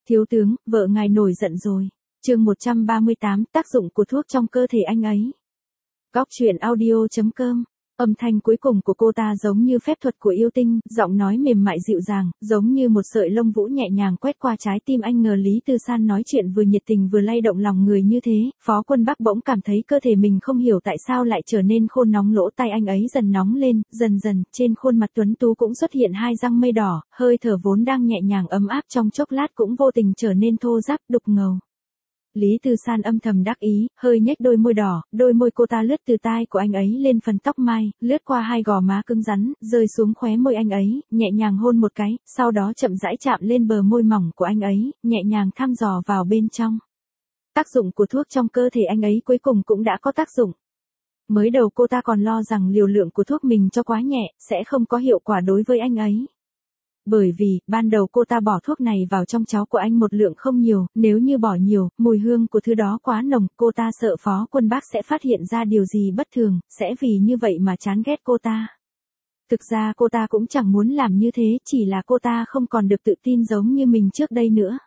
Thiếu tướng, vợ ngài nổi giận rồi. Chương 138, tác dụng của thuốc trong cơ thể anh ấy. Góc truyện audio.com. Âm thanh cuối cùng của cô ta giống như phép thuật của yêu tinh, giọng nói mềm mại dịu dàng, giống như một sợi lông vũ nhẹ nhàng quét qua trái tim anh. Ngờ Lý Tư San nói chuyện vừa nhiệt tình vừa lay động lòng người như thế, Phó Quân Bắc bỗng cảm thấy cơ thể mình không hiểu tại sao lại trở nên khô nóng, lỗ tai anh ấy dần nóng lên, dần dần, trên khuôn mặt tuấn tú cũng xuất hiện hai răng mây đỏ, hơi thở vốn đang nhẹ nhàng ấm áp trong chốc lát cũng vô tình trở nên thô ráp, đục ngầu. Lý Tư San âm thầm đắc ý, hơi nhếch đôi môi đỏ, đôi môi cô ta lướt từ tai của anh ấy lên phần tóc mai, lướt qua hai gò má cứng rắn, rơi xuống khóe môi anh ấy, nhẹ nhàng hôn một cái, sau đó chậm rãi chạm lên bờ môi mỏng của anh ấy, nhẹ nhàng thăm dò vào bên trong. Tác dụng của thuốc trong cơ thể anh ấy cuối cùng cũng đã có tác dụng. Mới đầu cô ta còn lo rằng liều lượng của thuốc mình cho quá nhẹ, sẽ không có hiệu quả đối với anh ấy. Bởi vì, ban đầu cô ta bỏ thuốc này vào trong cháo của anh một lượng không nhiều, nếu như bỏ nhiều, mùi hương của thứ đó quá nồng, cô ta sợ Phó Quân Bắc sẽ phát hiện ra điều gì bất thường, sẽ vì như vậy mà chán ghét cô ta. Thực ra cô ta cũng chẳng muốn làm như thế, chỉ là cô ta không còn được tự tin giống như mình trước đây nữa.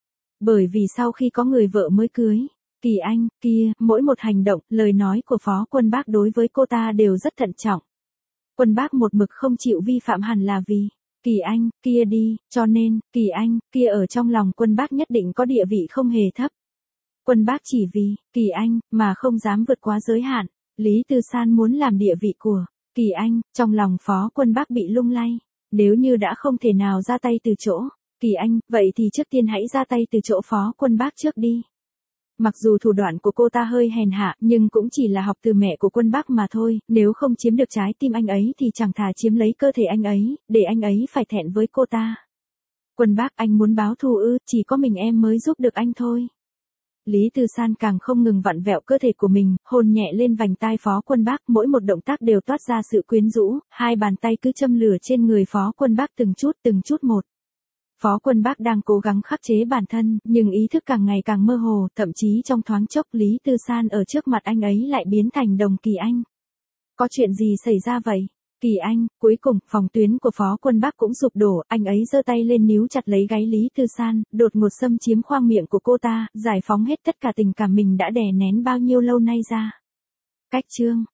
Bởi vì sau khi có người vợ mới cưới, Kỳ Anh, kia, mỗi một hành động, lời nói của Phó Quân Bắc đối với cô ta đều rất thận trọng. Quân Bắc một mực không chịu vi phạm hẳn là vì Kỳ Anh, kia đi, cho nên, Kỳ Anh, kia ở trong lòng Quân Bắc nhất định có địa vị không hề thấp. Quân Bắc chỉ vì Kỳ Anh mà không dám vượt quá giới hạn. Lý Tư San muốn làm địa vị của Kỳ Anh, trong lòng Phó Quân Bắc bị lung lay. Nếu như đã không thể nào ra tay từ chỗ Kỳ Anh, vậy thì trước tiên hãy ra tay từ chỗ Phó Quân Bắc trước đi. Mặc dù thủ đoạn của cô ta hơi hèn hạ, nhưng cũng chỉ là học từ mẹ của Quân Bắc mà thôi, nếu không chiếm được trái tim anh ấy thì chẳng thà chiếm lấy cơ thể anh ấy, để anh ấy phải thẹn với cô ta. Quân Bắc, anh muốn báo thù ư, chỉ có mình em mới giúp được anh thôi. Lý Tư San càng không ngừng vặn vẹo cơ thể của mình, hôn nhẹ lên vành tai Phó Quân Bắc, mỗi một động tác đều toát ra sự quyến rũ, hai bàn tay cứ châm lửa trên người Phó Quân Bắc từng chút một. Phó Quân Bắc đang cố gắng khắc chế bản thân, nhưng ý thức càng ngày càng mơ hồ, thậm chí trong thoáng chốc Lý Tư San ở trước mặt anh ấy lại biến thành đồng Kỳ Anh. Có chuyện gì xảy ra vậy? Kỳ Anh, cuối cùng, phòng tuyến của Phó Quân Bắc cũng sụp đổ, anh ấy giơ tay lên níu chặt lấy gáy Lý Tư San, đột ngột xâm chiếm khoang miệng của cô ta, giải phóng hết tất cả tình cảm mình đã đè nén bao nhiêu lâu nay ra. Cách chương